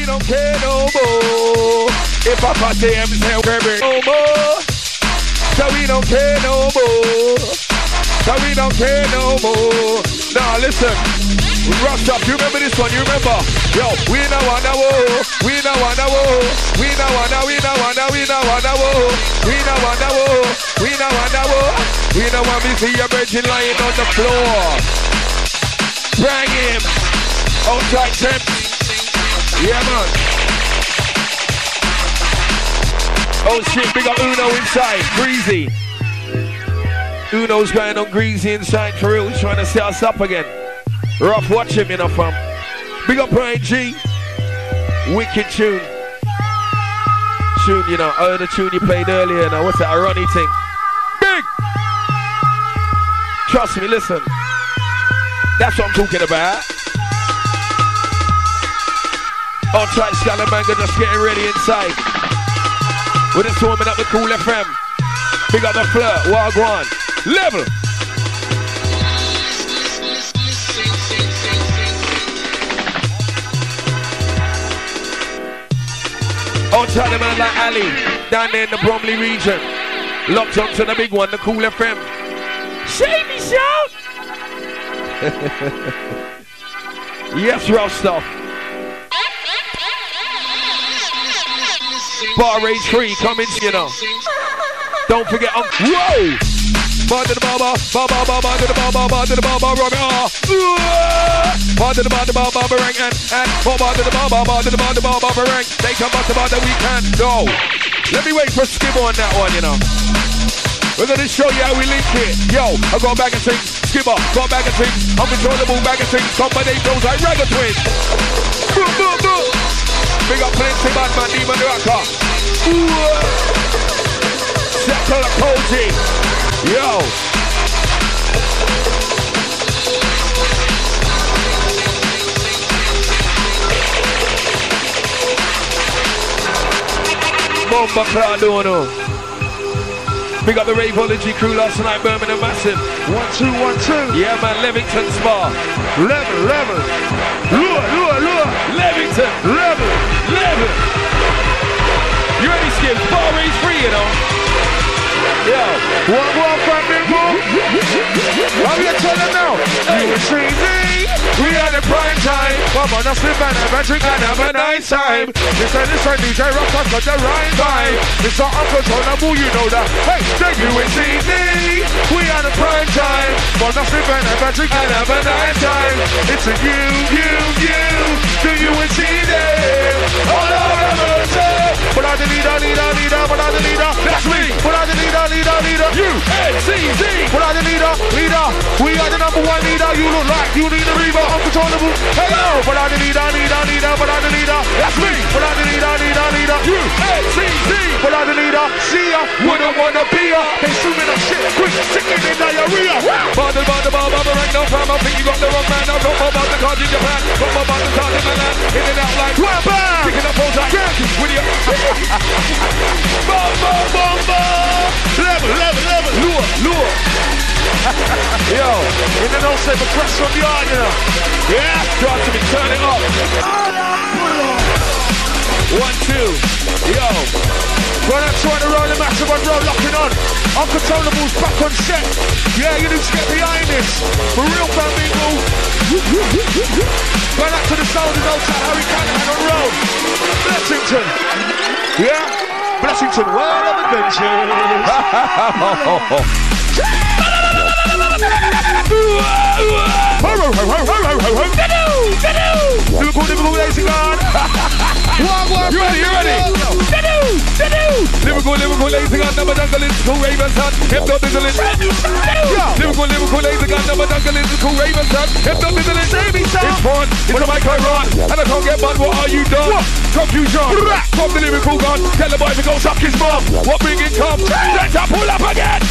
we don't care no more. If Papa say I'm saying no more. So we don't care no more. So we don't care no more. Now listen, Rough Up, you remember this one? You remember? Yo, we no wanna war. We no wanna war. We no wanna. We no wanna. We no wanna war. We no wanna war. We no wanna war. We no want me see your virgin lying on the floor. Bring him. Outside temp. Yeah man. Oh shit, big up Uno inside. Greasy. Uno's going on Greasy inside for real. He's trying to set us up again. Rough, watch him, you know, fam. Big up Brian G. Wicked tune. Tune, you know. Oh, the tune you played earlier. Now, what's that? A Ronnie thing. Big! Trust me, listen. That's what I'm talking about. Oh, tight Scalamango just getting ready inside. We're just warming up the Cool FM. Big up the Flirt. Wagwan. Level! Outside the man like Ali, down there in the Bromley region. Locked on to the big one, the Cool FM. Shady shout! Yes, rough stuff. Bar Rage 3, coming, you know. Don't forget, whoa! Bar to the bar, bar to the bar, to the bar, run bar to the bar, rank, and bar to the bar, to the bar, rank. They come back to bar that we can go. Let me wait for Skibber on that one, you know. We're gonna show you how we link it. Yo, I got a bag of things. Skibber, got a bag of things. Uncontrollable bag of things. Combinations like Ragga Twins. Boom, boom, boom. Big up plenty bad man, Demon Rocker. Settle a Koji. Yo. Bomba Cloud, Big up the Raveology crew last night, Birmingham Massive. 1, 2, 1, 2. Yeah, man, Levington Spa. Level. Lure. Levington. Level. You ready, Skip? Bar Rage 3, you know. Yo, one from Big Boom. What are you telling now? You and Shree, we are the prime time. Come on, let's live and have a drink and have a nice time. Listen, DJ Rock got the right vibe. It's not uncontrollable, you know that. Hey, the UNCD, we are the prime time. Come on, let's live and have a drink and have a nice time. It's a you, the UNCD. All over the world. But I'm the leader, but I'm the leader. That's me. But I'm the leader. UNCD. But I'm the leader. We are the number one leader. You look like you need a reaver. Uncontrollable. Hello. But I'm the leader. But I'm the leader. That's me. But I'm the leader. UNCD. But I'm the leader. See ya. Wouldn't wanna be ya. They swimming up shit. Quick, sicking in diarrhea. Bar, rank no fam. I think you got the wrong man. Now don't go about the cards in Japan. Don't go about the cards in Milan. In and out like bam. Picking up holes like with you. Bomba. Level. Lure. Yo, in the no safe across from yard, you know. Yeah, try to be turn it up. 1, 2. Yo. Run out trying to roll the massive on road locking on. Uncontrollable's back on set. Yeah, you need to get behind this. For real fan people. Run out to the sound of old town Harry Callahan on road. Blessington. Yeah. Blessington, world of adventure. Liverpool, lazy God. You ready? Liverpool, lazy God. Number jungle in school, Ravens son. Hip no dizzling. Liverpool, lazy God. Number jungle in school, Ravens son. Hip no dizzling. It's fun. It's a mic I run. And I can't get mad. What are you done? Confusion. From the lyrical gun. Tell the boy to go suck his mom. What bring it come? Let's pull up again.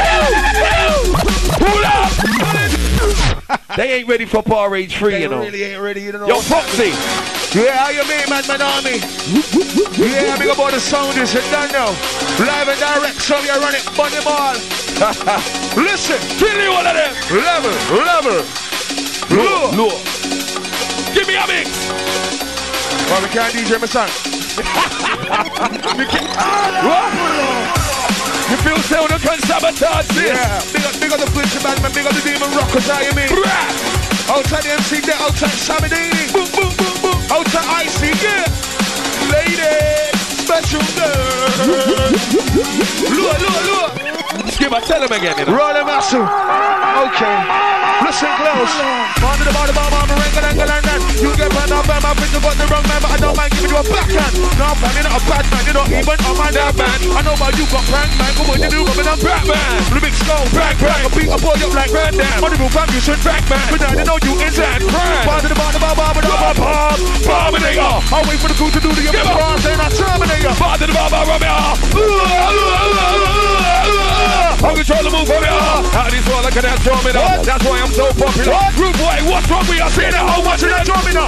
Pull up. They ain't ready for Bar Rage 3, you know. They really ain't ready, you know. Yo, Foxy. Yeah, how you mean, man, army? Yeah, big about the sound is it done now. Live and direct, so you run it, burn them all. Listen, kill you all of them. Level. Lure. Give me a mix. Well, we can't DJ my son. What? You feel so you can sabotage this? Yeah, big up the Gucci man, big up the Demon Rockers, how you mean? Outside the MC there, outside Samadini. Boom, boom, boom, boom. Outside Icy, yeah. Lady, special girl. Lure. Skip, I tell him again, you know. Roll them muscle. Okay. Listen close. On to the bottom, I'm a ring, you get burned up, I'm up into the wrong man, but I don't mind giving you a backhand. No, man, you're not a bad man, you're not even a man, that man. I know about you got prank, man, come on, you do, but I'm Batman. With a big skull, bang, I beat a boy up like Randam. Money will fam, you should back, man. But now they know you inside, crime. On to the bottom, Terminator. I'll wait for the crew to do the cross, and I Terminator. On to the bottom, I'm control the move from you. How this one like that drum it up. That's why I'm so popular. Rude boy, what's wrong with you? Say that how much of that drum it up.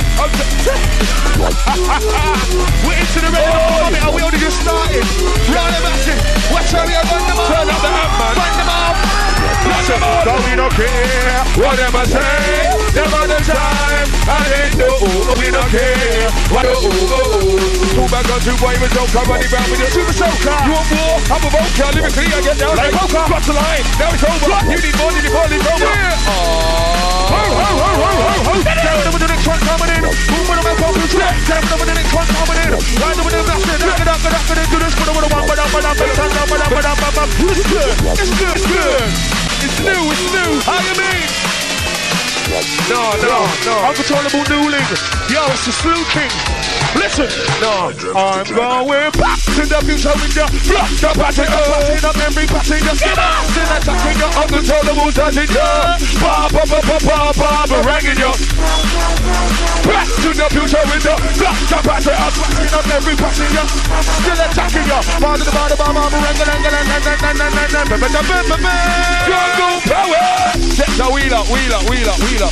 We're into the radio. We only just started. Run them at it. Watch how we run them up. Turn up the amp, man. Run them up. Listen, don't we don't care what them I say. Never the time. I ain't no, we don't care. What Two back on two boy with no car running around with your super soaker. You want more? I'm a vocal. Lyrically, I get down like poker. Cross the line. Now it's over. You need more than you call it over. Down with the next one coming in. Boom with the focus. Down with the next one coming in. Right with the next one. Do this for the one. It's good. It's new. How you mean? No. Uncontrollable Newling. Yo, it's the Slew King. Listen. No. I'm going back to the future with the block. The passing up every passenger. Still attacking your uncontrollable passenger. Banging you. Back to the future with the block. The passing up every passenger. Still attacking you. Part of the Jungle power. Check the wheel up.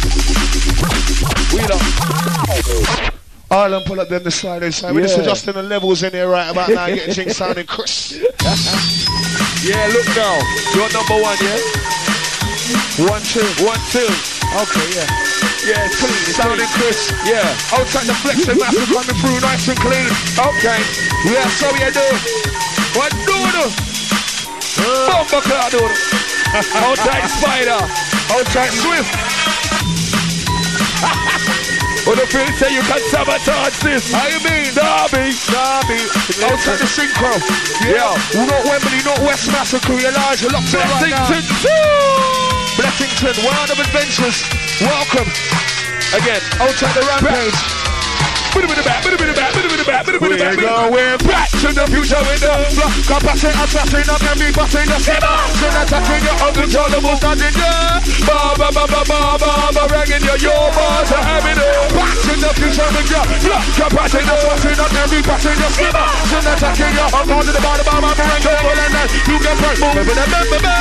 Ireland pull up them the side. We're just adjusting the levels in here right about now, getting things sounding crisp. Yeah, look now. You're number one, yeah? 1, 2. Okay, yeah. Yeah, it's clean. It's sounding crisp. Yeah. Outside the flex and massive coming through nice and clean. Okay. Yeah, so we do. What do? Bomba cloud. Outside Spider. Outside Swift. What the feel say you can sabotage this? How you mean? Derby. Outside the Synchro. Yeah. Not Wembley, not West Massacre. Elijah locked in right now. Blessington, World of Adventures. Welcome. Again. Outside the Rampage. We're going back to the future with the block. Passing up every passenger. Still attacking your uncontrollable passenger. Ragging your bars are having it. Back to the future with your block. Passing up every passenger. Still attacking your I'm going to the bottom of my and you get hurt. With the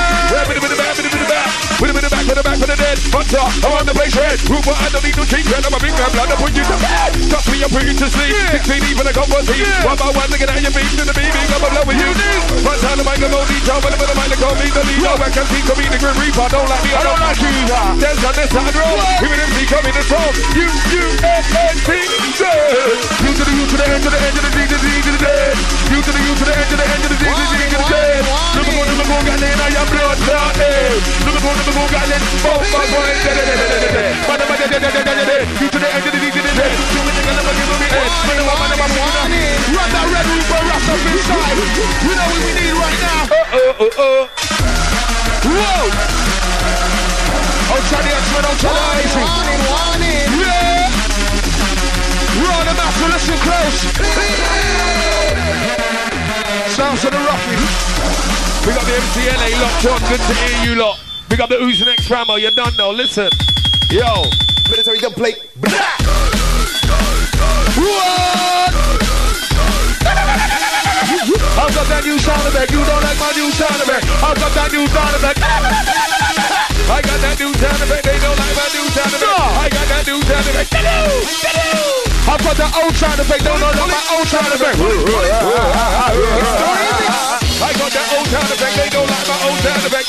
back for the dead. On top, I'm on the place red. Roof, I don't need no cheap. I'm a big man, blood, I put you to bed. Touch me, I'm pretty to sleep. 16 even a couple of teeth. One by one, looking at your feet to the baby. I'm in love with you. One time the mic, I'm on each other. But the mic, call me the leader. I can see coming the Grim Reaper. Don't like me, I don't like you. There's on this side road. Even if he coming the song. U-U-S-S-T. You to the end to the end of the D to the D to the dead. You to the end to the end of the D to the D to the dead. Look at the got in, I am blood clotted. Look at the got in. Both my boys. You to the end of the D to the dead. Run that red roof or rush up inside. We know what we need right now. Whoa! Outside the X-Men, outside the Icy. Yeah! Run the master, listen close. Sounds of the Rockies. We got the MCLA locked on. Good to hear you lot. Big up the Who's Next Ramo. You done now. Listen. Yo. Military dub plate. What? I've got that new sound effect. You don't like my new sound effect. I've got that new sound effect. I got that new sound effect. They don't like my new sound effect. I got that new sound effect. I've got that old sound effect. They don't like my old sound effect. I got that old sound effect. They don't like my old sound effect.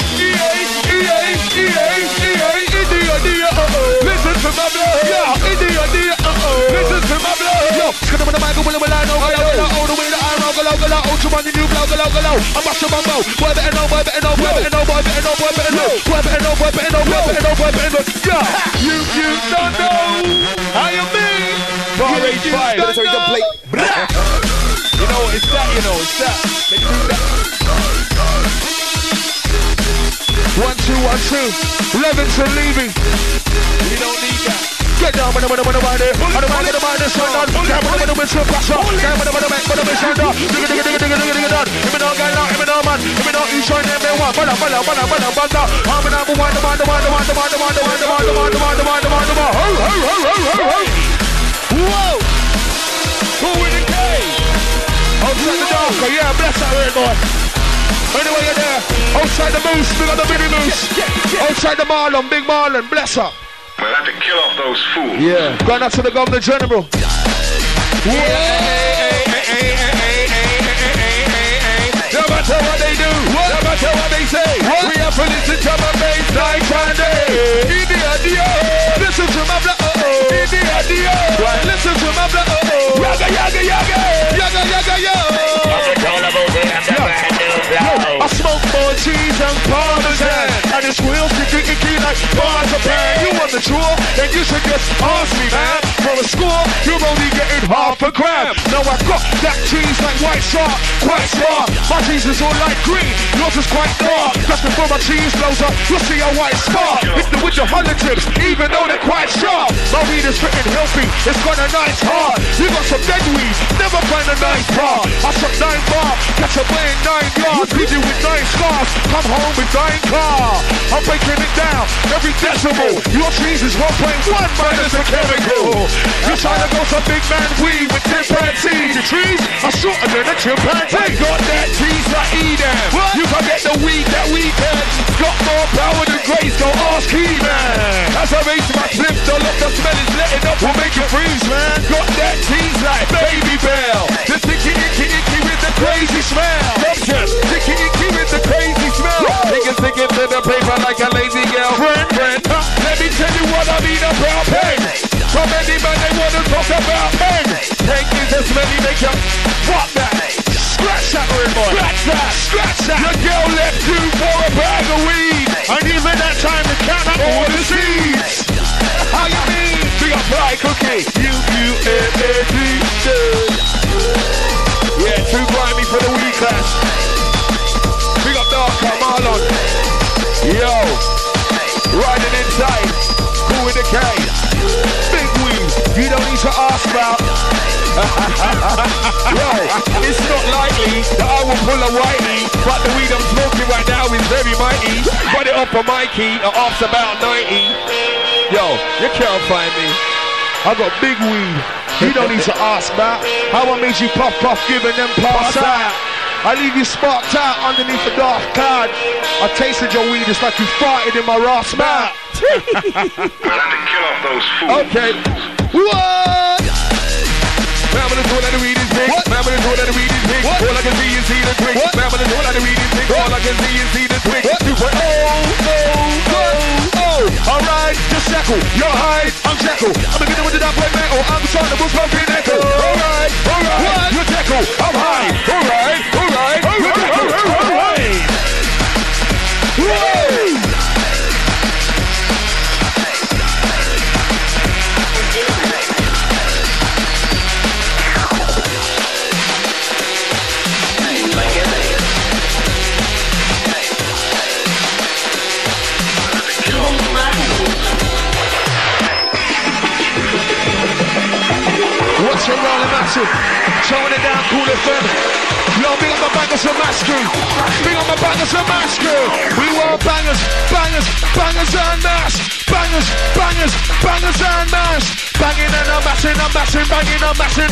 India, listen to my blood. Yeah, India, listen to my blood. Yo, I'm watching my mouth. Boy better know, boy better know, boy better know, boy better know, boy better know. Boy better know, boy better know, boy better know, boy better know. Yeah, you don't know how you mean. Bar rate 5. That's how you can play. You know, it's that, you know, it's that. They do that. 1, 2, 1, 2. Levinson leaving. We don't need that. Get down, man, I don't mind it. I don't mind it, son. Get down, man, with some passion. Get down, man, with son. Dig it. Give me no guy now, give me no man. Give me no each one, give me one. Bada. I'm number one, the man. Whoa! Who in the cave? Outside the darker, yeah, bless that red boy. Anyway, you're there. Outside the moose, big on the mini moose. Outside the Marlon, big Marlon, bless her. We'll have to kill off those fools. Yeah. Going out to the Governor General. No matter what they do, no matter what they say, we have to listen to my bass night and day. Idia, listen to my blood. Idia, listen to my blood. Yaga. I smoke more cheese and parmesan, and it's real sticky like marzipan. You want the truth? Then you should just ask me, man. For a score, you're only getting half a gram. Now I got that cheese like white shark, quite smart. My cheese is all light green, yours is quite dark. Just before my cheese blows up, you'll see a white spark. Hit them with your 100 tips, even though they're quite sharp. My weed is fitting healthy, it's got a nice heart. You got some dead weed, never find a nice part. I shot 9 bar, catch a boy in 9 yards. Beat you with 9 scars, come home with 9 car. I'm breaking it down, every decimal. Your cheese is 1.1 minus a chemical. You're trying to go some big man weed with chimpanzees. Your trees are shorter than a chimpanzee. Got that cheese like Edam. You can get the weed that weekend. Got more power than Grace, go ask He-Man. As I raise my flip, the look, the smell is letting up, will make you freeze, man. Got that cheese like Baby Bell. The sticky icky with the crazy smell. Sticky icky with the crazy smell. Stick it to the paper like a lazy girlfriend. Let me tell you what I mean about pen. From any man they wanna talk about men. Take is as many they can. Fuck that. Scratch that, red boy. Scratch that. Your girl left you for a bag of weed. And even that time to count up all the seeds. How you mean? Big up Fly Cookie. U-U-N-A-D. Yeah, too grimy for the weed class. Big up Darker Marlon. Yo, riding inside. Cool with the K. Big weed. You don't need to ask about. Yo, it's not likely that I will pull a whitey, but the weed I'm smoking right now is very mighty. Put it up on my key, it off's about 90. Yo, you can't find me. I got big weed. You don't need to ask about how I made you puff, giving them pass out. I leave you sparked out underneath the dark cloud. I tasted your weed, it's like you farted in my raw mouth. We'll have to kill off those fools. Okay. What? Man, when it's all that the weed is big. Man, when it's all that the weed is big. All I can see is the twig. Man, when it's all that the weed is big. All I can see is the twig. 2.0. Alright, just shackle. You're high, I'm shackle. I'm beginning with the dark white metal. I'm trying to boost my pin echo. Alright. You're tackle. I'm high. Alright. You're tackle. Alright. Whoa. Watch it rolling massive, showing it down, cool FM. Yo, big on my bangers and masking. Big on my bangers and masking. We want bangers and mash. Bangers and mash. Banging and I'm mashing, banging and mashing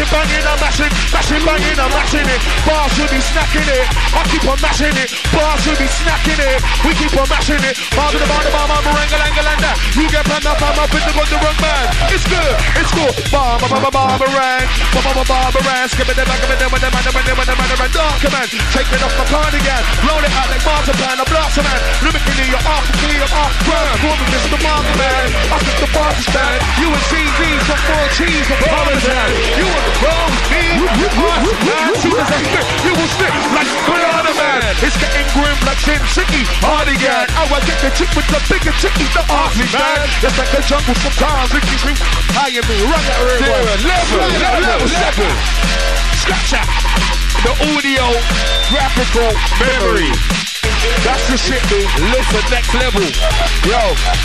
it. Bars will be snacking it. I keep on mashing it. Bars will be snacking it. We keep on mashing it. Bar to the bar, maranga. You get panned up, I'm up in the wrong man. It's good. Barbarang. Skip it, back of it, man. Dark man. Take it off my cardigan. Roll it out like marzipan. I blast a man. Lyrically, you're off ground. Call me Mr. Marvel Man. I took the bar to stand. You and TV, some more cheese and parmesan. You want the clothes, me, man. Soon as I spit, you will stick like banana man. It's getting grim like Sin City. Hardigan. How I get the chick with the bigger chickies, don't ask me, man. It's like a jungle sometimes. Ricky Swing. How you mean? Run that level. Scratch out. The audio, graphical memory. That's the shit, dude. Listen, next level. Yo.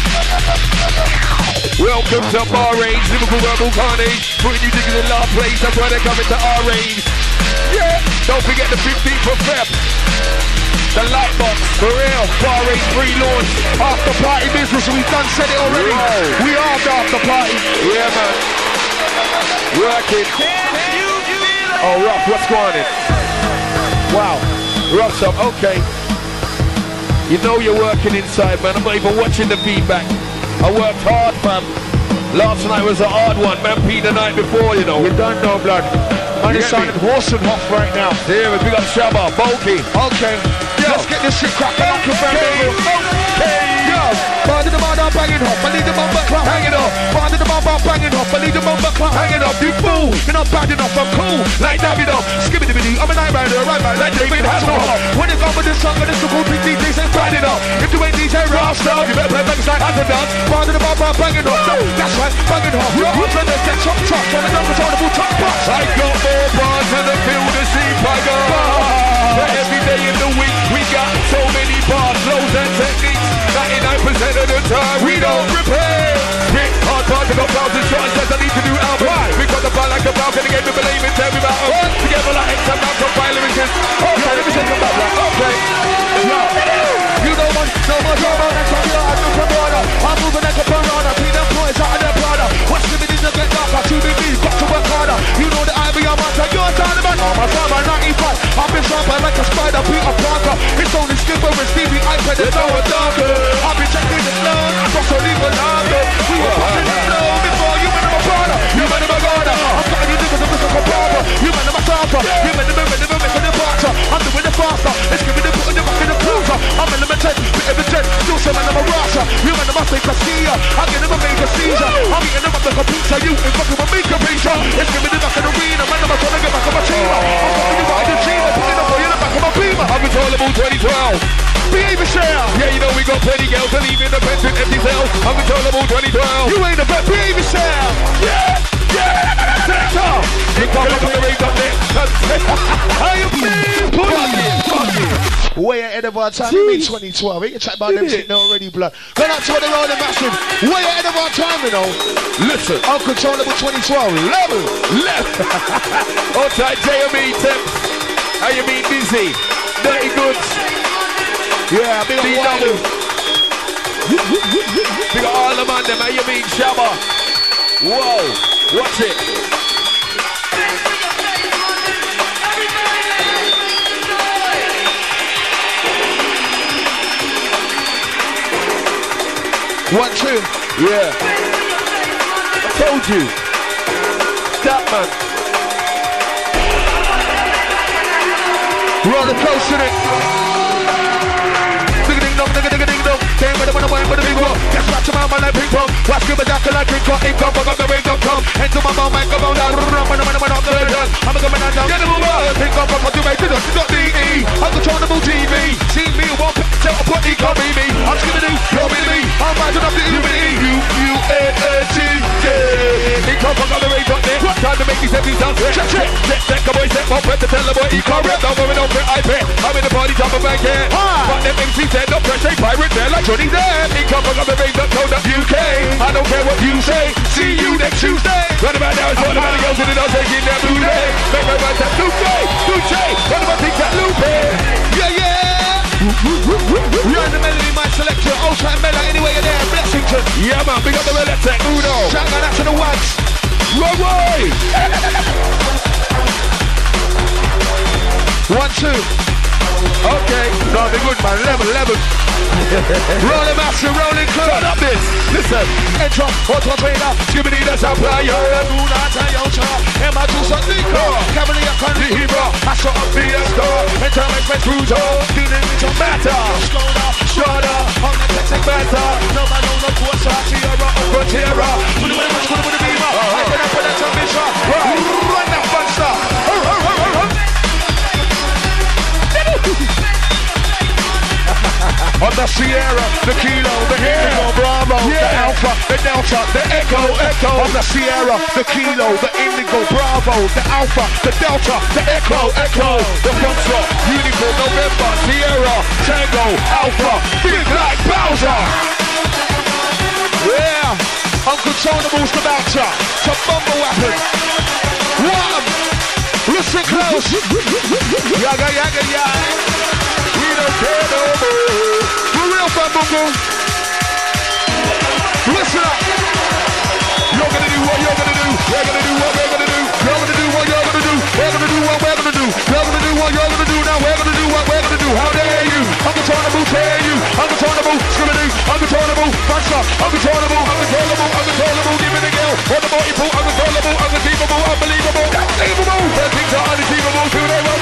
Welcome to Bar Range, Liverpool Rebel Carnage. Putting you digging in the last place. That's why they're coming to our range. Yeah. Don't forget the 15th of Feb. The Lightbox, for real. Bar Range pre-launch. After party business, we done said it already. Whoa. We are the after party. Yeah, man. Working. Oh, Ruff, what's going on? Wow. Ruff's up, okay. You know you're working inside, man. I'm not even watching the feedback. I worked hard, fam. Last night was a hard one, man. Pete the night before, you know. We don't know, blood. Man, it's sounding horse and hoff right now. There, we got Shabba, Bulky. Okay. Yo. Let's get this shit cracking up, okay. Yo. Bar to the bar, I'm banging off. I need the bumper clap. Hang it up. Bar to the bar, I'm banging off. I need the bumper clap. Hang it up, you fool. You're not bad enough, I'm cool. Like David up. Skibbity-bitty. I'm a night rider, right man. Like David Hasselhoff. When it comes with this song, and it's the cool big DJs ain't bad enough. If you ain't DJ Rasta, you better play back like as a dance. Bar to the bar, I'm banging off. That's right, banging off. Your arms are the set chop chop. On the uncontrollable chop box. I got more bars in the field to see Tiger. But every day in the week, we got so many bars, flows and techniques. 99% of the time, we don't repair. Hit hard bars, I got thousands, shots, says I need to do album. We got the bar like a falcon, again, we believe in every battle. Together like X, I'm out from violent riches. Okay, let me take them back, okay. You don't want no more drama, that's why we are at the border. I'm moving like a piranha, see them boys out of their Prada. Watch the videos that get darker, 2 big B's, got to work harder. You know that I be a monster, you're a Taliban. Oh, my son, I'm 95. I've been sharper like a spider, Peter Parker. It's only Skipper and Stevie iPad, there's no one darker. I've been checking the flow, I'm so legal longer. We were passing the flow before you went in my Prada. You went in my Garda. I'm cutting you niggas, I'm looking for barber. You went in my Sharper. You went in the making the barter. I'm doing it faster. Let's give me the put in the back in the cruiser. I'm in the jet, bit of a jet. Still some man, I'm a rasher. You went in my fake Casilla. I'm getting my major seizure. I'm eating them up like a pizza. You ain't fucking with me, Capricia. Let's give me the back in the arena. Man, I'm trying to get back on my cheater. I'm fucking you right in the cheater. Putting up for you in the back of my beamer. Uncontrollable 2012. Behave yourself. Yeah, you know we got plenty girls to leave independent empty cells. Uncontrollable 2012. You ain't a bet. Behave yourself. Yeah. Sector. You come up on the rate up there. How you feel? Pull up it. Way ahead of our time. We made 2012. We can chat about them shit now already, blood. Going out to the road and massive. Way ahead of our time, you know. Listen. Uncontrollable 2012. Level. All tight, JME Temps. How you mean busy? Dirty goods. Yeah, big up Waddle. Big up all the man them. How you mean Shabba? Whoa, watch it. One, two. Yeah. I told you. That man. Roll the coast in it. Ding-a-ding-dong. Came with the wine with the big rock. Get back to my man like ping pong. Watch me back like drink rock. Income, fuck up the ring.com. Enter my mouth, man, come on down. I'm not the done. I'm a coming down. Get the move on. Think of fuck up the way to the.de. Uncontrollable TV. See me, one picture of what he can't be me. I'm skipping you, you're with me. I'm rising up the Illuminati. U-U-N-N-T-J. Income, fuck up the ring.net. Time to make these empty sounds. Check, come on, set my prep to tell the boy he can't rap. Now going on for iPad. I'm in the party, top of my head. But them MCs said no pressure. Pirate there like Johnny Depp. Income from the ring.co.uk. I don't care what you say. See you next Tuesday. Right about now it's all about the girls in the nose taking their blue day. Make my mind that Lupe. What about things that Lupe? Yeah. Run the melody, my selector. Ultra and Mela, anyway you're there. Blessington. Yeah man, big up the Reletech. Uno. Shout out to the Wags. Roy. 1, 2. Okay, no, they're good man, level. Rolling master, rolling club. Turn up this, listen. Enter, auto trainer, skibbity the supplier. Luna, Toyota, Emma, Tucson, Nico. Cavalier, country hero, I saw a Fiesta. Enter, express cruiser, dealing with your matter. Skoda, Shorter, on the Texas matter. Nobody on the course, Sierra, Frontiera. Put the beamer, I can put that ambition. Run that fun stuff. Sierra, the Kilo, the Indigo, Bravo, the Alpha, the Delta, the Echo. I'm the Sierra, the Kilo, the Indigo, Bravo, the Alpha, the Delta, the Echo. The Foxtrot, Uniform, November, Sierra, Tango, Alpha, big like Bowser. Yeah, uncontrollable's the bouncer. To bumble weapon. One. Listen close. Yaga, yaga, yaga. We don't care no more. For real, bumble. Listen up. You're gonna do what you're gonna do. We're gonna do what we're gonna do. You're gonna do what you're gonna do. We're gonna do what we're gonna do. You're gonna do what you're gonna do. Now we're gonna do what we're gonna do. How dare you? Uncontrollable, dare you? Uncontrollable, Scriminy, uncontrollable, Bunster, uncontrollable, give me the girl. What the multiple, uncontrollable, unconceivable, unbelievable, unbelievable. Those things are unachievable, do they won't?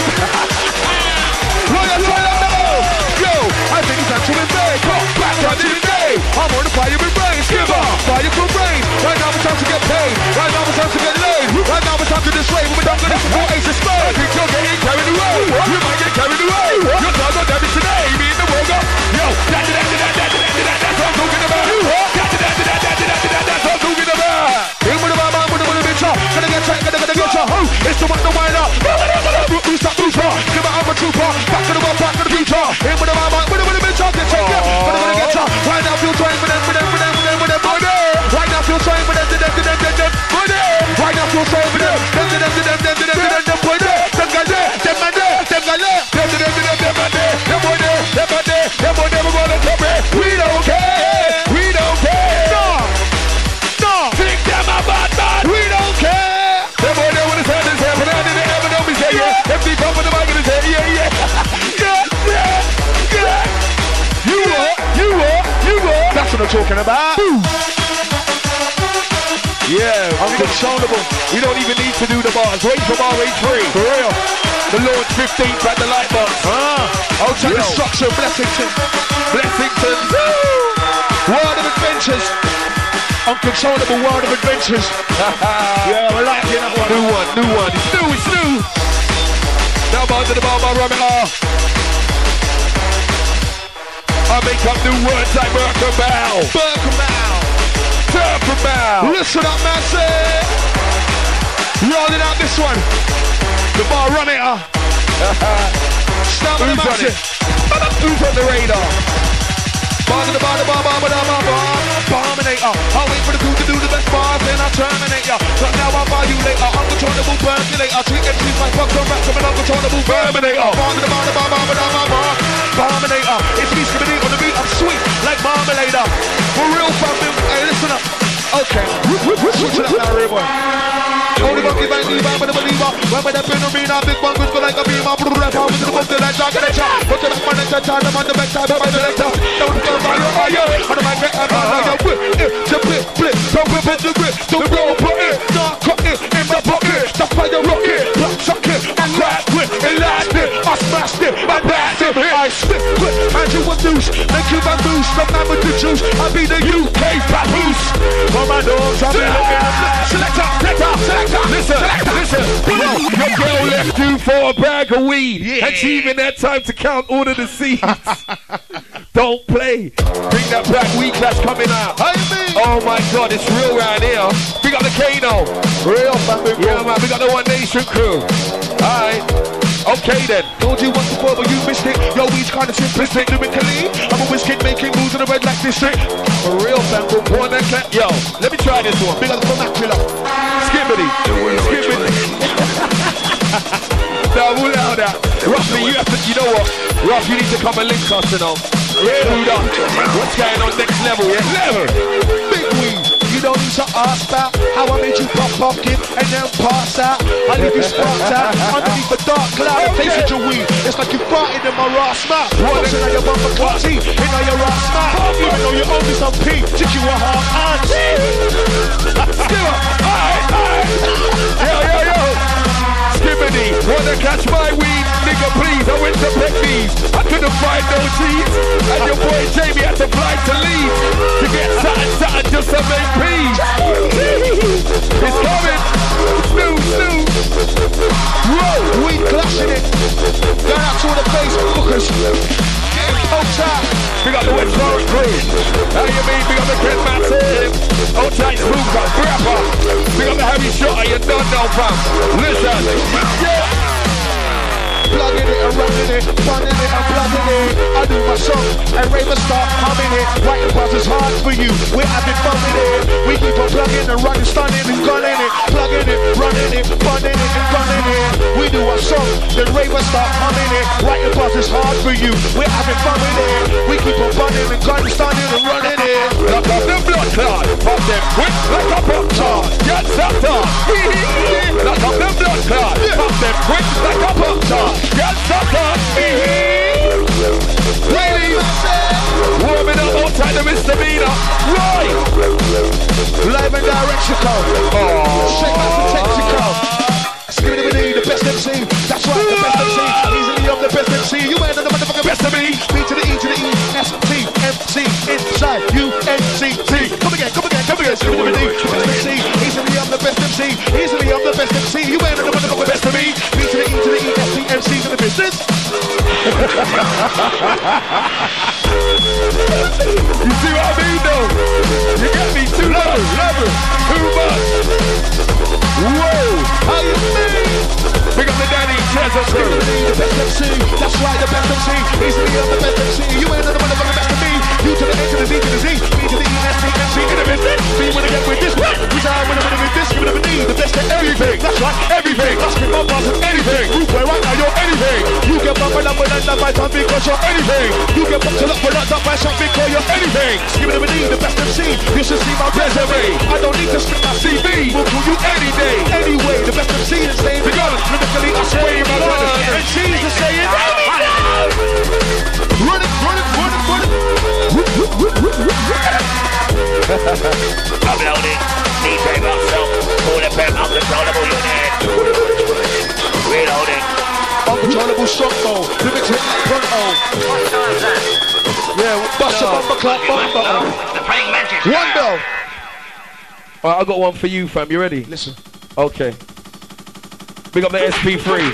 Yo, I think it's actually big. Back on the day. I'm on the fire with brain. Skipper, fire from brain. Right now it's time to get paid. Right now it's time to get laid. Right now it's time to display. When we're done with this, more ace of spades. I think you're getting carried away. You might get carried away. Your time on damage today. Me in the Woga. Yo, that's what I'm talking about. That's what I'm talking about. In with the man, with the bitch. Gonna get checked, gonna get you. It's the one to wind up. Boost up, boost up. Give it up a trooper. Back to the world, back to the future. In with the man, with the bitch. Get checked, gonna get you. Right now feel trained with them, money. Right now feel trained with them, money. Right now feel trained with them, money. Them guys there, them man there, them guys there. Them boy never gonna come here. We don't care. No. Think them a bad man. We don't care. Them boy there with his hand in his hair, but I didn't ever know me say yeah. If they come with the mic in his head, yeah. You are. That's what I'm talking about. Yeah, uncontrollable. We don't even need to do the bars. Wait for bar 83. For real. The Lord 15th at the light box. Ultra Destruction, Blessington. World of Adventures. Uncontrollable World of Adventures. Yeah, we're liking that one. New one. It's new. Now bar to the bar, rub it off. I make up new words like Birkenbow. Listen up, man, say. Rolling out this one. The bar runner. Start with the match. Who's on the radar? Bar to the bar, Barminator. I'll wait for the crew to do the best bars, then I terminate ya. But now I violate ya. Uncontrollable percolator. Treat MCs like bugs on rats. I'm an uncontrollable Barminator. Bar to the bar, Barminator. It's me skimming on the beat. I'm sweet like marmalade. For real fun, hey, listen up. Okay, switch it up now, real boy. Only bucky bang, leave out with the believer. When we're up in the arena, big one goes like a beamer. Rap out with the book, the lights, I get a chop. Put the back on the time, I'm on the back side of my selector. Don't go by your fire. On the mic, I'm on your whip. The flip. Don't whip it, the grip. Don't roll, put it. Not cut it in the pocket. That's why you rock it. Block, chuck it. I cracked it, elastic. I smashed it, I backed it. I spit, and you a douche. Make you bamboos from man with the juice. I be the UK papoose. For my dogs, I'm selector. Listen. Your girl left you for a bag of weed. Yeah. And she even had time to count all of the seeds. Don't play. Bring that black weed clash coming out. Oh my God, it's real round here. We got the Kano. Real family. Yeah, man, we got the One Nation crew. Alright. Okay then. Told you once before, but you missed it. Yo, weed's kind of simplistic. Lyrically, I'm a whiz kid making moves in the red light district. For real, fam. Yo, let me try this one. Big up the vernacular. Skibbity. Double out that. Ruffy, you know what? Ruff, you need to come and link us, you know. Yeah, what's going on next level, yeah? Level. Big weed. You don't need to ask about how I made you pop pocket and then pass out. I leave you sparked out underneath the dark cloud. Taste with your weed. It's like you farted in my raw mouth. Watching how your bumper cut teeth in your raw mouth. Even though you owe me some pee, took you a hard hand. Still up. Yo. Skibbity, wanna catch my weed? Nigga, please, I went to pick these. I couldn't find no cheese. And your boy Jamie had to fly to Leeds to get something just to make peace. It's coming. Snoo. Whoa, weed clashing it. Going out to all the Facebookers. Outside. We got the West Forest crew. How you mean? We got the Ken Massive. Outside Smooth Cut, Grapper. We got the Heavy Shotter, you don't know, fam. Listen. Yeah. Plugging it and running it, running it and plugging it. I do my song and Raven start humming it. Writing bars is hard for you, we're having fun with it. We keep on plugging and running, stunning and gunning it. Plugging it, running it, running it and gunning it. We do our song, then Raven start humming it. Writing bars is hard for you, we're having fun with it. We keep on running and gunning, stunning and running it. Lock up the blood clot, pop them quick like a pop tart. Get stopped on. Lock up the blood clot, pop them quick like a pop tart. Get stopped on. Ladies, warming up outside the misdemeanor. Right. Live and direct Chicago. Straight back to Texaco. Skibidi, the best MC. That's right, the best MC. Easily I'm the best MC. You ain't the motherfucking best of me. B to the E to the E, S T M C inside U N C T. Come again, come again, come again. Skibidi, best MC. Easily I'm the best MC. Easily I'm the best MC. You ain't the motherfucking best of me. B to the E to the E, S T M C to the business. You see what I mean though? You get me too much, too much. Whoa, how you mean? Pick up the Danny Chazza crew. The best MC, that's right, the best MC. Easily I'm the best MC. You ain't the motherfucking best of me. U to the A to the D to the Z, B to the E, S T M C in the business. B when I get with this, what? Who's I when I'm with this? Give it up a D, the best at everything. That's right, everything. Ask me about bars of anything. Root boy right now, you're anything. You get bumped up with that by time because you're anything. You get bumped up with that by something because you're anything. Give it up a D, the best MC. You should see my resume. I don't need to spit my CV. We'll call you any day. Anyway, the best MC is saying regardless. Lyrically, I swear you my brother. And she's just saying run it, run it, run it, run it. Uploading, DJ Russell, Cool FM, uncontrollable unit. Reloading. Uncontrollable shock mode, lyrics hit like pronto. Yeah, bust a bumper clap, bumper. One bell. Alright, I got one for you, fam. You ready? Listen. Okay. Big up the SP3.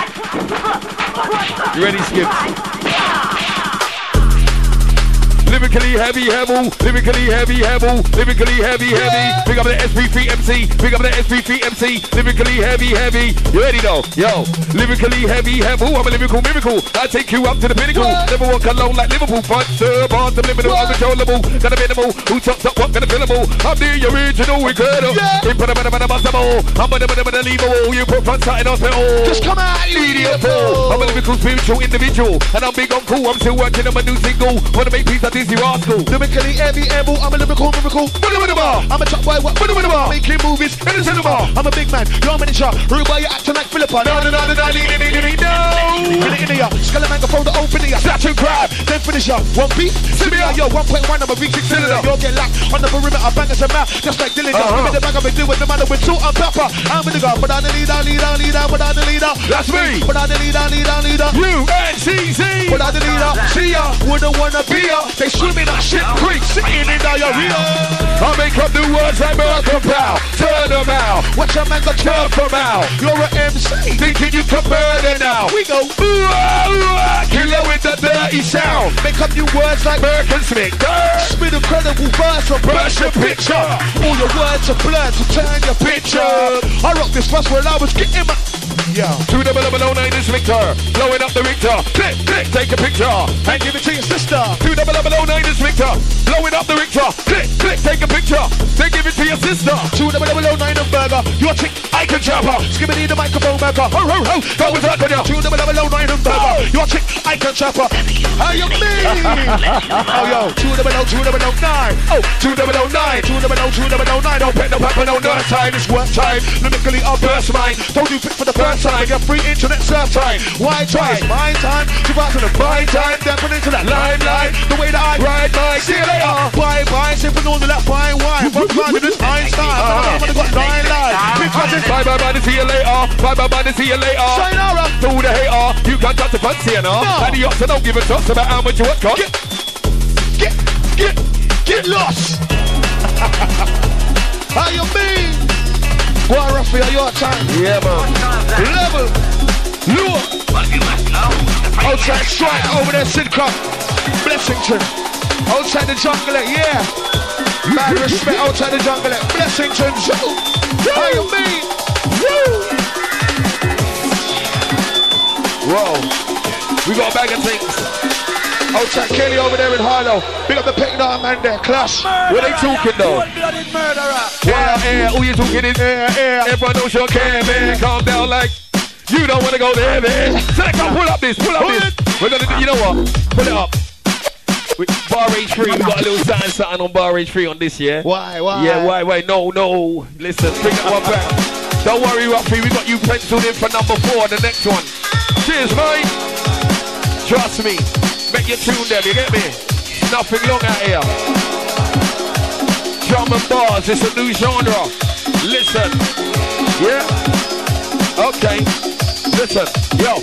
You ready, Skips? Lyrically heavy, lyrically heavy, lyrically heavy. Big up the SP3 MC, big up the SP3 MC, lyrically heavy. You ready though? Yo, lyrically heavy, I'm a lyrical miracle. I take you up to the pinnacle. Never walk alone like Liverpool. Front bars, subliminal, uncontrollable. Got a minimal, who chops up, what gonna fillable? I'm the original, incredible. I'm gonna leave a wall. You put front side in hospital. Just come out, idiot fool. I'm a lyrical spiritual individual, and I'm big on cool. I'm still working on my new single. Wanna make peace, I Dizzy Rascal. Lyrically heavy, able, I'm a lyrical miracle. I'm a top boy, what? Making movies in the cinema. I'm a big man, you're a miniature. Rude boy, you acting like Philippa. No. Fill it in here, Skeleman, throw the open here. Snatch and grab, then finish up. One beat, see me out, yo, 1.1, I'm a V6 cylinder. You'll get locked on the perimeter, bangers and mouth, just like Dillinger. Give me the bag, I've been doing the matter with salt and pepper. I'm in the go, but I'm the leader. That's me. But I'm the leader. UNCZ. But I'm the leader. See ya, wouldn't wanna be ya. They swimming up shit creek, sitting in diarrhea. I make up new words like Malcolm Powell. Turn them out. Watch a man go turn from out. You're an MC. Thinking you can murder now. We go killer with the dirty sound. Make up new words like Merkin Smith. Spit a credible verse or burst your picture. All your words are blurred to turn your picture. I rocked this first when I was getting my 20009 is Victor. Blowing up the Victor. Click, take a picture and give it to your sister. 20009 is Victor. Blowing up the Victor. Click, take a picture. Then give it to your sister. 20009 and burger. Your chick, I can chopper. Skibbity the microphone burger. That was that on you. 20009 and burger. Your chick, I can chopper. How you mean? Oh yo, 20009. Oh, 20009. 20009. Don't pet no papa, no nurse time. It's work time. Lyrically, I'll burst mine. Don't do fit for the first time. Get free internet surf time. Why try? My time. Give out to the fine time. Stepping into that limelight. The way that I ride my. See you later. Bye. Sipping all of that fine wine. From climbing this Einstein. I'm gonna got 9 lives. Because it's bye, see you later. Bye, see you later. Sayonara. To the hater, you can't touch the fancy enough. No. And the ops don't give a toss about how much you want. Get lost. How you mean? Go on, Rafi, your time. Yeah, man. Level. Lure. Outside strike over there, Sidcup. Blessington. Outside the jungle, yeah. Mad respect outside the jungle, Blessington. How you mean? Whoa. We got a bag of things. Outside Kelly over there in Harlow. Big up the Picnar man there, Clash. What they talking though? Who you talking is air. Everyone knows you care, man. Calm down like you don't want to go there, man. Select up, pull up this. We're gonna do, you know what? Pull it up. Bar H3, we got a little something on Bar H3 on this, yeah? Why? Yeah, why? No. Listen, bring that one back. Don't worry, Ruffy, we got you penciled in for number 4, the next one. Cheers, mate. Trust me. Make your tune there, you get me? Nothing long out here. Drum and bars, it's a new genre. Listen. Yeah? Okay. Listen. Yo.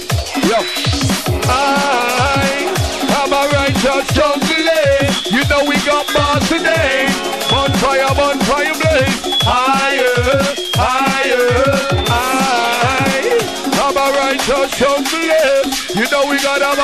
I'm a righteous jungle. You know we got bars today. Bonfire blaze. Higher. I'm a righteous jungle. You know we got a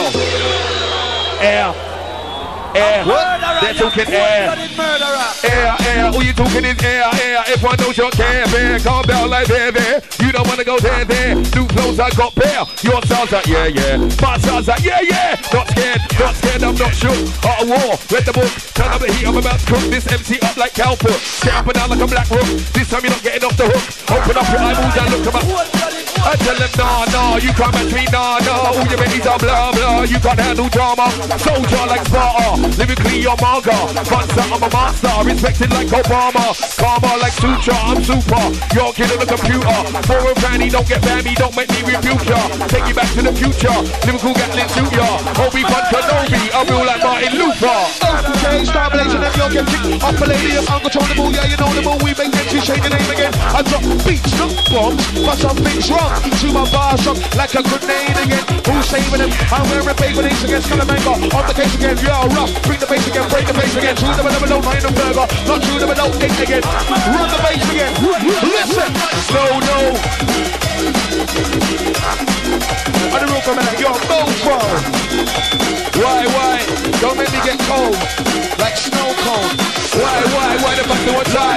air. They're talking air. Who you talking is air. Everyone knows you care, man. Calm down like there. You don't wanna go there. New flows I got bare. Your sounds like yeah. My sounds like yeah. Not scared, I'm not shook. Out of war, read the book. Turn up the heat, I'm about to cook this MC up like Calput. Stay up and down like a black rook. This time you're not getting off the hook. Open up your eyeballs and look at my. I tell them nah, you can't match me, nah. All your mates are blah, you can't handle drama. Soldier like Sparta, lyrically you're manga. Monster, I'm a master, respected like Obama. Karma like Sutra, I'm super. You're killing the computer. For a granny, don't get bammy, don't make me rebuke ya. Take you back to the future, lyrical Gatlin shoot ya. Obi-Wan Kenobi, I feel like Martin Luther. Okay, start blazing and you'll get kicked. Upper lady, uncontrollable, yeah, you know the move. We make entry, change the name again. I drop beats, not bombs, but some things wrong. To my bar shop like a grenade again. Who's saving them? I'm wearing paper lace against Scalamanga. On the case again, yeah, rough. Bring the bass again, break the bass again. True number 11, burger. Not true number 8 again. Run the bass again. Listen. No. On the roof, man, yo, go for. Why? Don't make me get cold. Like snow cold. Why the fuck do I try?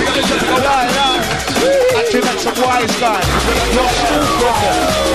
Acting like some wise guy. You're school brother.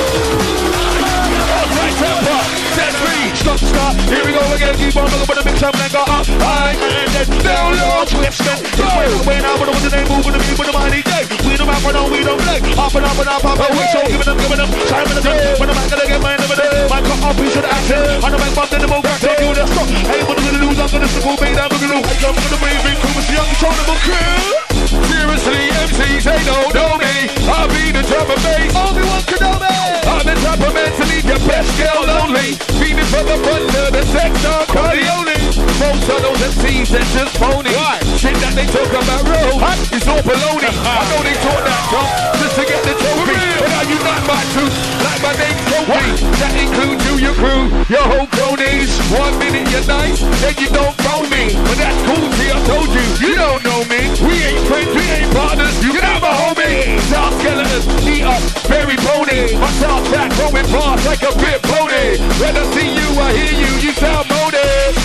Right temper, set free. Stop. Here we go again. Keep on looking for the big time and go up high and then down low. Twist and when I wanna the name moving the beat with the mighty day. We don't rap on, we don't play. Up and up. So giving them. Time in the day. When I'm gonna get mine over there. My cut off, we should action. On the back bump in the move. Take you there. Stop. Hey, what are we gonna lose? I'm gonna stick me down. We're gonna lose. I come with the raving crew. It's the uncontrollable crew. Seriously, MCs, they don't know me. I'll be the drum and bass. Obi-Wan Kenobi. I'm the type of man to leave your best girl lonely. Feeding from the front to the sector, Corleone. Most of those MCs, they're just phony. Why? Shit that they talk about road, it's all baloney. I know they talk that talk just to get the trophy. But I unite my troops like my name's Kobe. That includes your crew, your whole cronies. 1 minute you're nice, then you don't phone me. But that's cool, see, I told you, you don't know me. We ain't friends, we ain't partners, you can have a homie. Dark skeletons, eat up, very bony. My sound track going fast like a bit pony. When I see you, I hear you, you sound motive.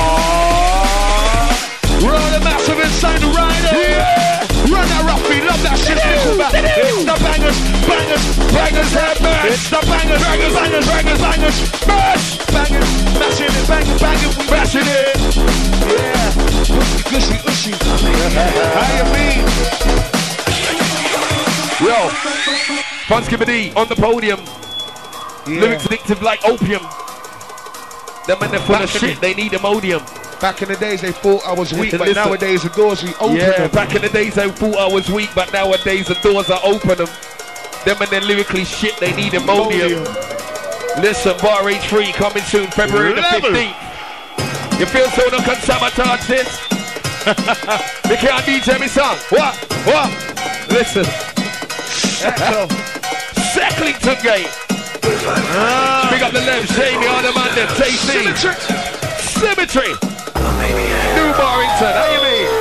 Run the massive inside the rider. Yeah. Run that Ruffy, love that shit. It's the bangers, have mash. It's the bangers, mash. Bangers, mashing it, banging, we mashing it. Yeah, gushy. How you mean? Yo, Funsky D on the podium. Yeah. Lyrics addictive like opium. Them men they're full of shit, they need Imodium. Back in the days they thought I was weak, but Listen. nowadays the doors we open them. Back in the days they thought I was weak, but nowadays the doors are open them. Them and they're lyrically shit, they need Imodium. Listen, Bar H3 coming soon, February the 15th. You feel so no can sabotage this? They can't DJ me song. What? Listen. Secklington Gate. Big up the left, Jamie on the man there, JC. Symmetry. New Barrington, how you mean?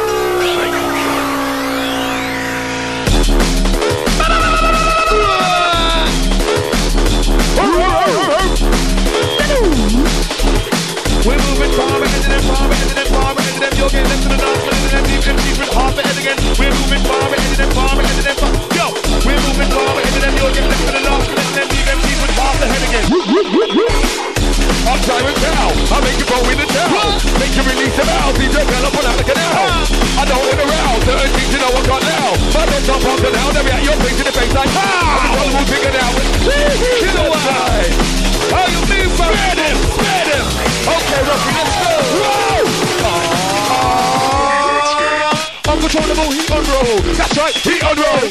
roll. That's right, heat on roll.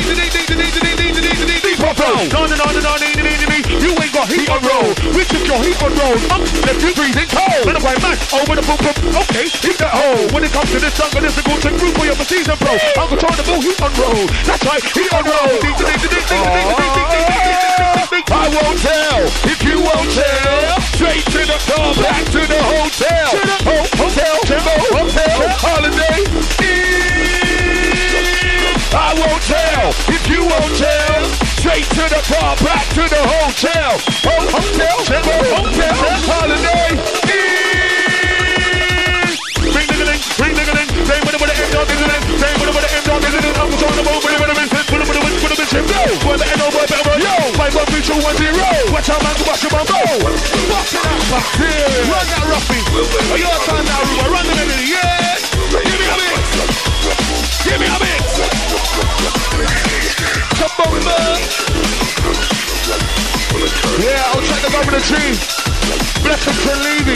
You ain't got heat on roll. We took your heat on roll. Left you freezing cold. When I play match over the boom boom. Okay, hit that hole. When it comes to this jungle, this is a good group for your season, bro. I'm controllable heat on roll. That's right, heat on roll. I won't tell if you won't tell. Straight to the car, back to the hotel. Hotel, holiday. I won't tell if you won't tell. Straight to the car, back to the hotel. Hotel, holiday. Ring ding-a-ling. Say whatever the M-dog is in it. Say whatever the M-dog is in it. I'm on the move, whatever the business. Put a bitch in go. Where the N-O boy better yo. 5 1 3 2 1 0. Watch out, man, to watch your man go. Watch it out, back here. Run that roughie. Oh, your time now, Ruba. Run the minute, yeah. Give me a mix. Give me a mix. Come on, man. Yeah, I'll check the governor tree. Blessings for leaving.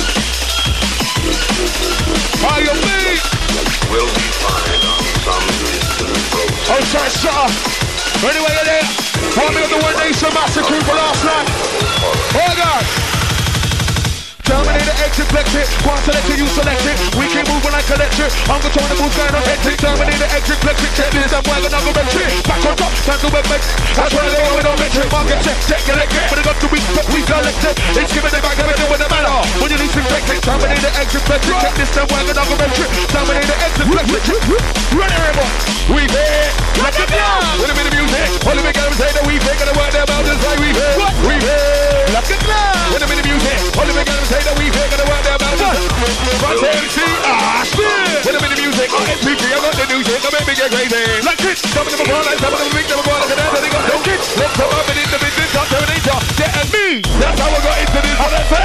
How you mean? Will be fine on some distant coast. Oh, sorry, shut up. Anyway, you're there. Party of the One Nation Massacre for last night. Hold on. Terminator, exit, flex it. One select it, you select it. We keep moving like electric. I'm controlling the move, going on hectic. Terminator, exit, flex it. Check this, I'm wagon, I'm gonna trick. Back on top, time to web mix. That's why they want on metric. Market check, electric. But it got to be, but we select it. It's giving it back, everything with the matter. When you least expect it. Terminator, exit, flex it. Check this, I'm wagon, I'm gonna trick. Terminator, exit, flex it. Run it, Rebel. We here. Like a down. With a bit of music. All the big guys say that we here. Gonna work their mountains like we here. We here. Like a down. With a bit of music. All the big guys say that we here. Gonna work their mountains. Front MC. Spin. With a bit of music. On MP3. I got the new shit. I make me get crazy. Like it. Some of them are born like some of them big. Some are born like a dance. They got no kids. Let's come up and in the business. Top Terminator. Yeah, and me. That's how I got into this. What I say.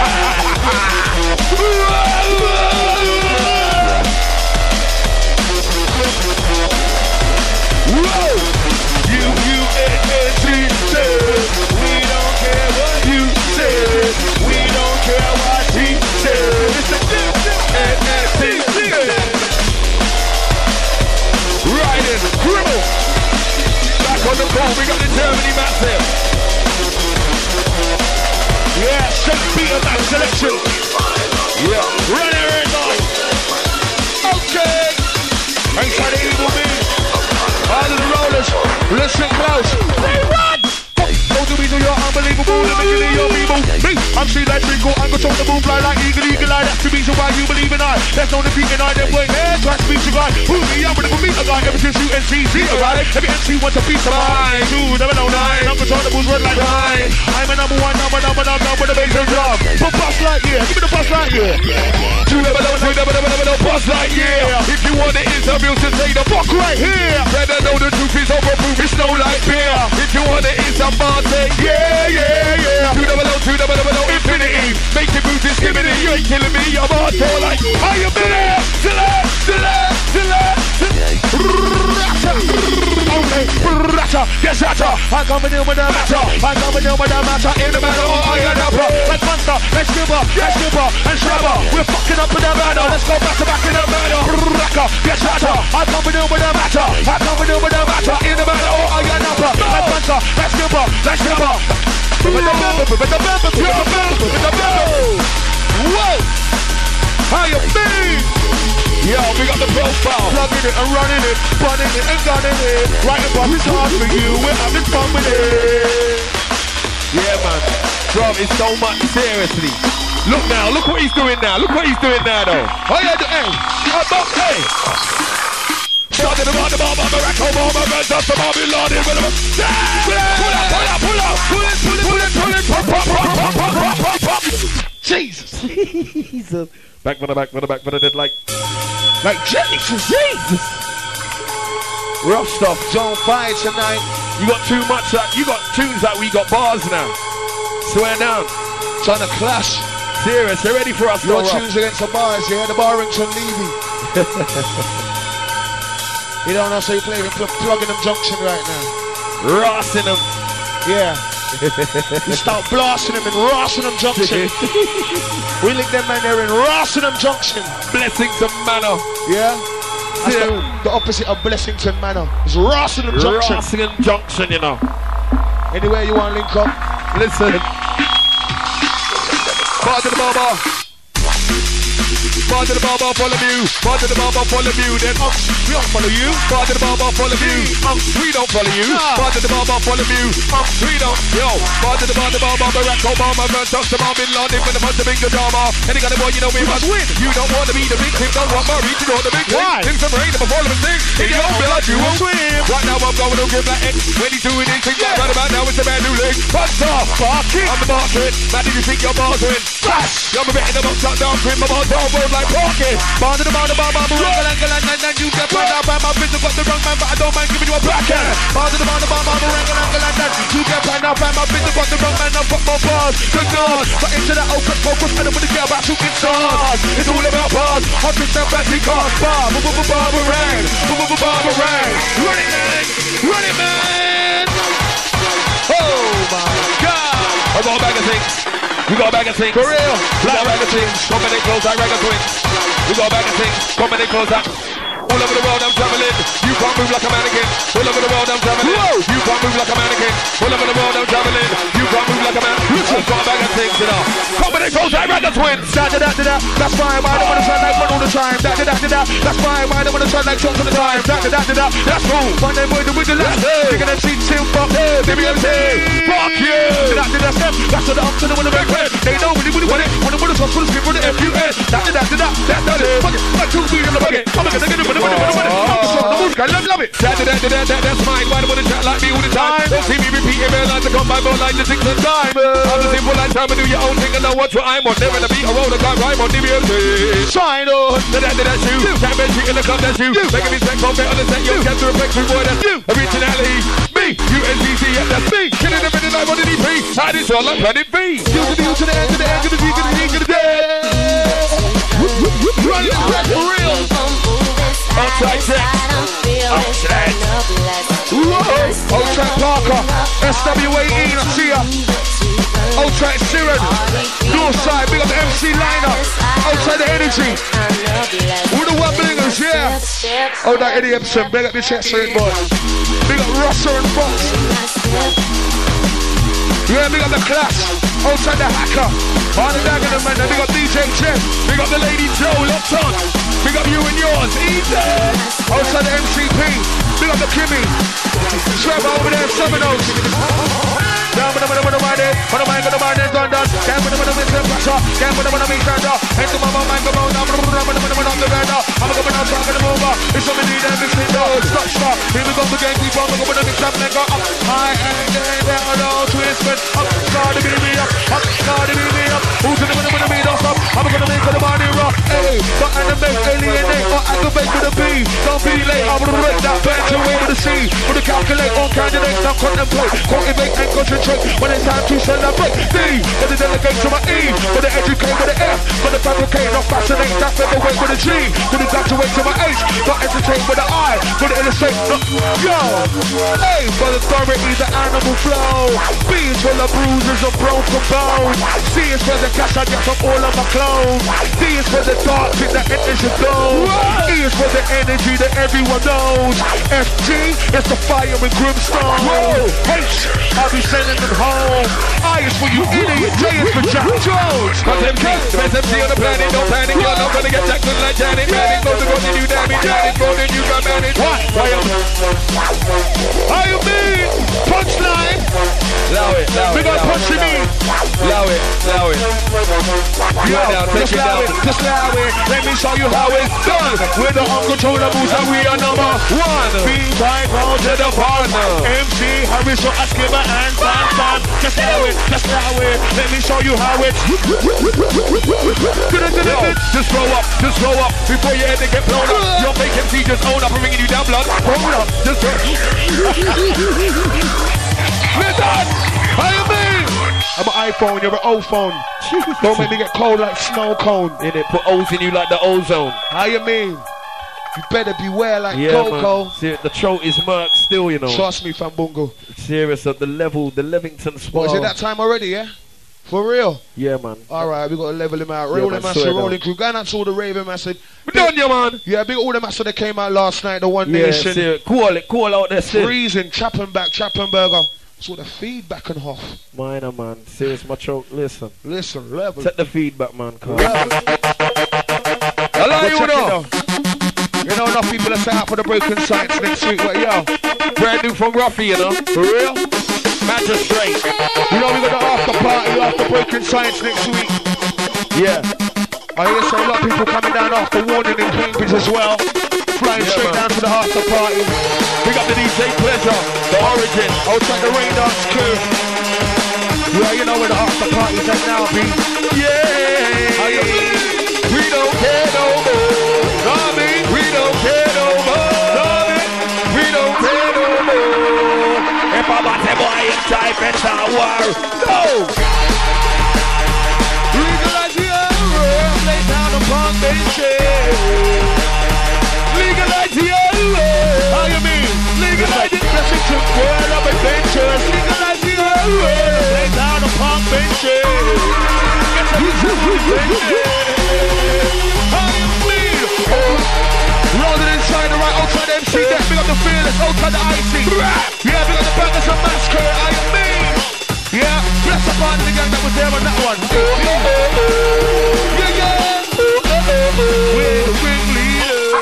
Whoa! U-U-N-N-T said. We don't care what you said. We don't care what he said. It's the U-U-N-N-T said. Riding, criminal. Back on the ball, we got the Germany massive. Yeah, Shakespeare back selection. Yeah, run it on. Okay. Inside the evil being. All of the rollers, listen close. Say what? Don't do me do your unbelievable, the making of your people. Me, I'm seen like Twinkle, I'm control the moon, fly like eagle eye. That's the reason why you believe in I. There's no defeating I, them boy, man, try to speak to God. Who me, I'm gonna meet a guy ever since you NCC, alright? Every MC wants a piece of mine. 2, 7, 9, I'm control the moon's run like mine. I'm a number one, number with the bass and drum. But Buzz Lightyear, give me the Buzz Lightyear. 2, 7, Buzz Lightyear. If you want the interview to say the fuck right here. Better know the truth is overproof, it's no like beer. If you want it, it's a bar, say yeah, yeah, yeah. 2, 7, infinity. Make the moves discriminate. You ain't killing me, I'm hardcore like. Are you better? Okay, yes, Rata. I'm coming in with the matter. I'm coming in with the matter. In the matter, oh, I got up. Let's monster, let's skipper, and shrubber. We're fucking up in the matter. Let's go back to back in the matter. Yes, Rata. I'm coming in with the matter. I'm coming in with the matter. In the matter, oh, I got up. Let's monster, let's skipper, Whoa! How you mean? Yo, we got the profile. Plugging it and running it, running it and gunning it. Right above it's hard for you, we're having fun with it. Yeah, man. Bro, it's so much, seriously. Look now, look what he's doing now. Look what he's doing now, though. Oh, yeah, hey. Started around the bar, Barack Obama, man, that's the Bobby Lord, pull up. Jesus. Back for the dead, like Jesus. Rough stuff. Zone 5 tonight. You got too much, you got tunes that we got bars now. Swear down. Trying to clash. Serious, they're ready for us. Your tunes against the bars, yeah? The bar rings on Levy. You don't know, so you're plugging them junction right now. Rossing them. Yeah. You start blasting them in Rossingham Junction. We link them man there in Rossingham Junction. Blessings of manner. Yeah. Rossingham. The opposite of Blessington Manor. It's Rossingham Junction. Rossingham Junction, you know. Anywhere you want to link up. Listen. Bar to the bar. Bar to the bar, follow you. Bar to the bar, follow you. Then We don't follow you. bar to the bar, follow you. We don't follow you. Nah. Bar to the bar, follow you. We don't. Yo, bar to the bar, Barack Obama, first Osama bin Laden with the bunch of big drama. Any kind of boy, you know we must win. You don't want to be the victim, don't want Murray to go the big Why? thing. Some rain, I'm a fall of a thing. In your blood, you will swim. Right now, I'm going to give that X. When he's doing his thing, right about now, it's a man new leg. Punch off, barking. I'm the market. Man, did you think your bars win? Flash. I'm a bit in the box, shut down, grim, my bars don't roll like parking. Bar to the bar, and you get found out by my business. Got the wrong man, but I don't mind giving you a black hand. Bar to the bar, and you get found out by my business. Got the wrong man, I've got more bars. Good God, but into that open focus, and I'm gonna get about shooting stars. It's all about bars, hundreds and fancy cars. Barbarang, Barbarang. Run it, man, run it, man. Oh my God. I got a bag of things. We got a bag of things. For real. We got a bag of things. Come and close like Ragga Twins. We got a bag of things. Come and close like. All over the world I'm traveling. You can't move like a mannequin. All over the world I'm traveling. You can't move like a mannequin. All over the world I'm traveling. You can't move like a man. I've got a bag of things, you know. Come and close like Ragga Twins. That's fine, I don't wanna sound like one all the time. That's fine, I don't wanna sound like chunks all the time. That's cool. Find them boy with the last. They're gonna cheat till fuck. DBMT. Fuck you. That's what the up to the one of the red. They know when you want it. When the one is up for the skip for the FUS. That's it. Fuck it. 1, 2, 3 in the bucket. I'm gonna get it. I love it. That's mine. Why do you wanna chat like me all the time? Don't see me repeating my lines. I come by more lines than 6 and time. I'm the simple like time and do your own thing and know what I'm on. Never to beat a roller, can't rhyme on DBMT. Shine on. That's you. Can't be cheating the club, that's you. Making me set on better than set. You can't do effects with boy, that's you. Originality. Me. UNCC, yeah, that's me. Killing them in the life on the DP. I did all like Planet B. You to the end, to the end, to the D, to the D, to the D. Run it back for real. Outside sex. Outside. Whoa. Outside Parker. SWAE, I see ya. Outside Siren. Northside, big up the MC Liner. Outside the Energy. All the one blingers, yeah. Oh, that Eddie Epsom, big up the Chester boy. Big up Russell and Fox. Yeah, big up the Clash. Outside the Hacker. On the Dagenham man, big up DJ Jeff. Big up the Lady Joe, locked on. Big up you and yours, easy. Outside the MCP. Big up the Kimmy. Trevor over there, Seminoles. Down with the money, what am I gonna buy this done? Can't put them in the pressure, can't put them in the turned up. Head to my mind, go on, I'm on the radar. I'm going out, I'm gonna move up. It's something need them mixing up. Stop. Here we go again, keep on going to mix up, and go up. High and down, low, twist, but up. Start to beat me up, Who's in the middle of me, don't stop. I'm gonna make the money rock. Hey, but animate, alienate, or aggravate with a B. Don't be late, I'm gonna break that back to away with a C. With a calculate, all candidates, now contemplate, cultivate and concentrate. When it's time to celebrate, D, for the delegate to my E, for the educate with the F, for the fabricate, not fascinate, that featherweight with a G, for the graduate to my H, not entertain with the I, for the illustrate, yo, A, for the authority, the animal flow, B is for the bruises of broken bones, C is for the cash I get from all of my clothes, D is for the dark thing that enters your dome, E is for the energy that everyone knows, F, G is the fire and brimstone, H, I'll be sending them home. I is for you idiot, J is for Jack Jones. Cause MC on the planet, no panic. You're not gonna get Jackson like Janet. Panic, no to go to you damage. Janet, go to you can manage. What? How you mean? Punchline. Allow it. We got punch you mean. Allow it. Yo, just allow it. Let me show you how it's done. We're the uncontrollables and we are number one. Being right round to the partner. MC Harris, so ask him and fan. Just allow it. Let me show you how it's. Just grow up before your head to get blown up. Your fake MC just own up and bringing you down blood. Hold up, just go. Listen, how you mean? I'm an iPhone, you're an old phone. Don't make me get cold like snow cone. In it, put O's in you like the ozone. How you mean? You better beware like Coco. See, the throat is murk still, you know. Trust me, Fambungo. Serious at the level, the Levington spot. What, is it that time already, yeah? For real? Yeah, man. Alright, we got to level him out. Yeah, Rolling man, Massive, swear Rolling down. Crew. Going out to all the Raven Massive. We done, yeah, man. Yeah, big all the Massive that came out last night. The One Yeah, Nation. see, cool out there still. Freezing, Chappenburger. Saw the feedback and off. Minor, man. Serious, my choke. Listen. Level. Take the feedback, man. Come. Hello, you know. You know, enough people are set up for the Broken Science next week, but yo, Brand new from Ruffy, you know. for real? Magistrate. You know, we got the after party after Broken Science next week. Yeah. I hear say a lot of people coming down after Warning in Cambridge as well. Flying straight man. down to the after party. Big up the DJ Pleasure. The Origin. Outside the Rain Dance crew. Yeah, you know where the after party's at now, B. Yeah. We don't care no more. Know me? We don't care no more. We don't care no more. If I want a boy in type it's a war. No. Legalize the road, lay down upon benches. Legalize the road. How you mean? Legalize it, blessing to world of adventures. Legalize the road, lay down upon benches. How you mean? Rather than trying to write outside the MC deck, big up the fearless, outside the icy. Yeah, big up the bangers and massacre. How you mean? Yeah, bless the part of the gang that was there on that one. Yeah, yeah. We're the ringleader.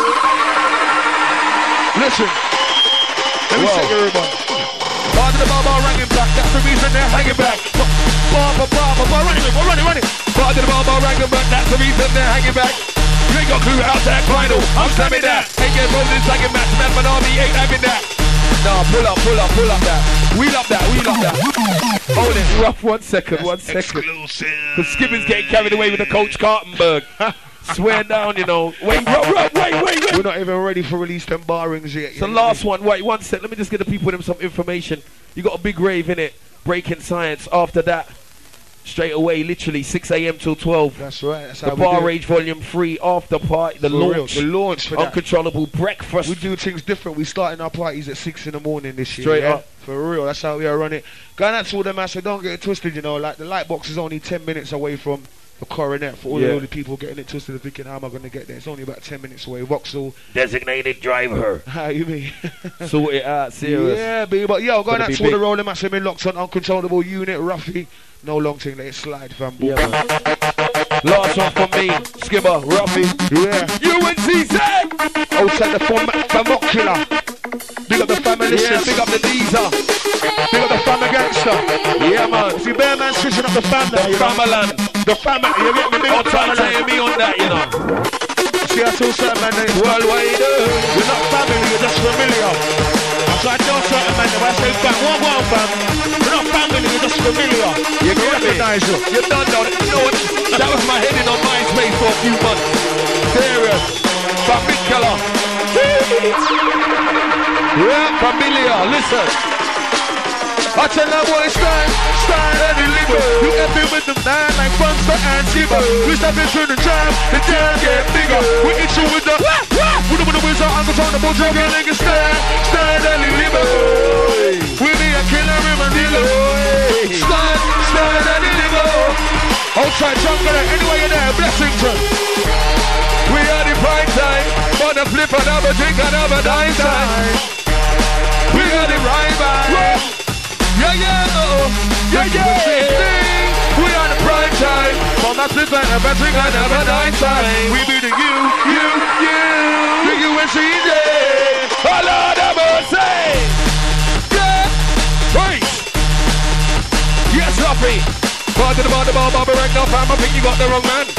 Listen, let me set your room on. Part of the bar ringing back, that's the reason they're hanging back. Bar, run it. Part of the bar ringing back, that's the reason they're hanging back. You ain't got a clue how to act final. I'm slamming that. Ain't getting rolled in second match. Man, my army ain't having that. Nah, pull up that. Wheel up that. Hold it, rough 1 second, 1 second. Because Skippy's getting carried away with the Coach Cartenberg. Swear down, you know. Wait. We're not even ready for release them bar rings yet. The last one, wait 1 sec. Let me just get the people with them some information. You got a big rave in it. Breaking Science. After that, straight away, literally 6 a.m. till 12. That's right. That's The how we Bar do it. Rage Volume 3 after party. The For real, launch. the launch for that. Uncontrollable breakfast. We do things different. We starting our parties at 6 in the morning this year. Straight yeah? up. For real, that's how we are running. Going out to all the massive, don't get it twisted, you know. Like the light box is only 10 minutes away from the coronet. For all the people getting it twisted and thinking, how am I going to get there? It's only about 10 minutes away. Vauxhall. Designated driver. How you mean? Sort it out, serious. Yeah, baby. But yo, going Gonna out be to all the big. rolling massive in locked on uncontrollable unit, Ruffy. No long thing, let it slide, fam. Yeah, man. Last one from me, Skibber, Ruffy. Yeah. UNCZ! Outside the famocular. Big up the family. Yeah, big up the Deezer. Big up the family gangster. Yeah, man. See, Bear Man switching up the fam now, you know. Famaland. The family, you get me? Big I'll up the try family. to me on that, you know. See, I told certain man that Worldwide. you're not family, you're just familiar. So I tell certain man that when I say fam, one fam, you're not family, you're just familiar. You get me? recognize you. You done now. You know what? That was my heading on MySpace for a few months. Serious. From Big Killer. Yeah, familiar. Listen. I tell that boy stand and deliver. You can be with them nine like Funster and Shiver. We step into the jam, the jam get bigger. We hit you with the wizard, uncontrollable drinking nigga stand and deliver. We be a killer in Manila. Stand and deliver. Outside jungle, anywhere you're there, Blessington. We are the prime time. For the flip another drink, another dime time. We got it right by. Yeah, we on the prime time. For my flip and a drink and a night time. We be the you. The UNCZ. Oh Lord have mercy. Yeah. Right. Yes, Ruffy. Part to the ball, Bobby Rank. No, fam, I think you got the wrong man.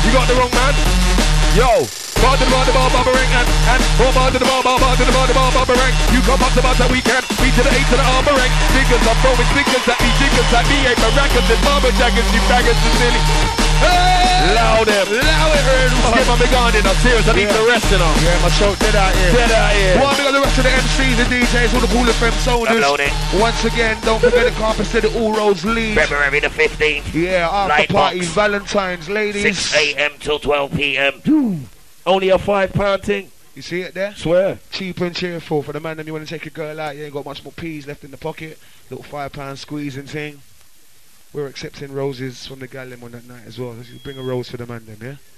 Yo. Part to the ball, Bobby Rank. And part to the ball, Bobby Rank. You come up to the weekend. B to the A to the Arbor Rank. Niggas, I'm throwing stickers at me, jiggers at me. Ain't maracas and mama jackets. You faggots and silly. Hey. Loud them. Loud it heard. Get my big on in. I'm serious. I need the rest, you know. Yeah, my show dead out here. Get out here. Well, we got the rest of the MCs, the DJs, all the Cool FM soldiers. Uploading. Once again, don't forget the Carpet said it all roads lead. February the 15th. Yeah, after Light parties, box. Valentine's, ladies. 6 a.m. till 12 p.m. Only a £5 thing. You see it there? Swear. Cheap and cheerful for the man that you want to take a girl out. You ain't got much more peas left in the pocket. Little £5 squeezing thing. We're accepting roses from the gallem on that night as well. You bring a rose for the man then, yeah?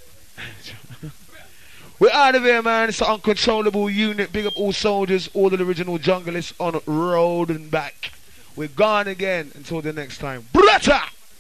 We're out of here, man. It's the Uncontrollable Unit. Big up all soldiers, all the original junglists on road and back. We're gone again until the next time. Brata!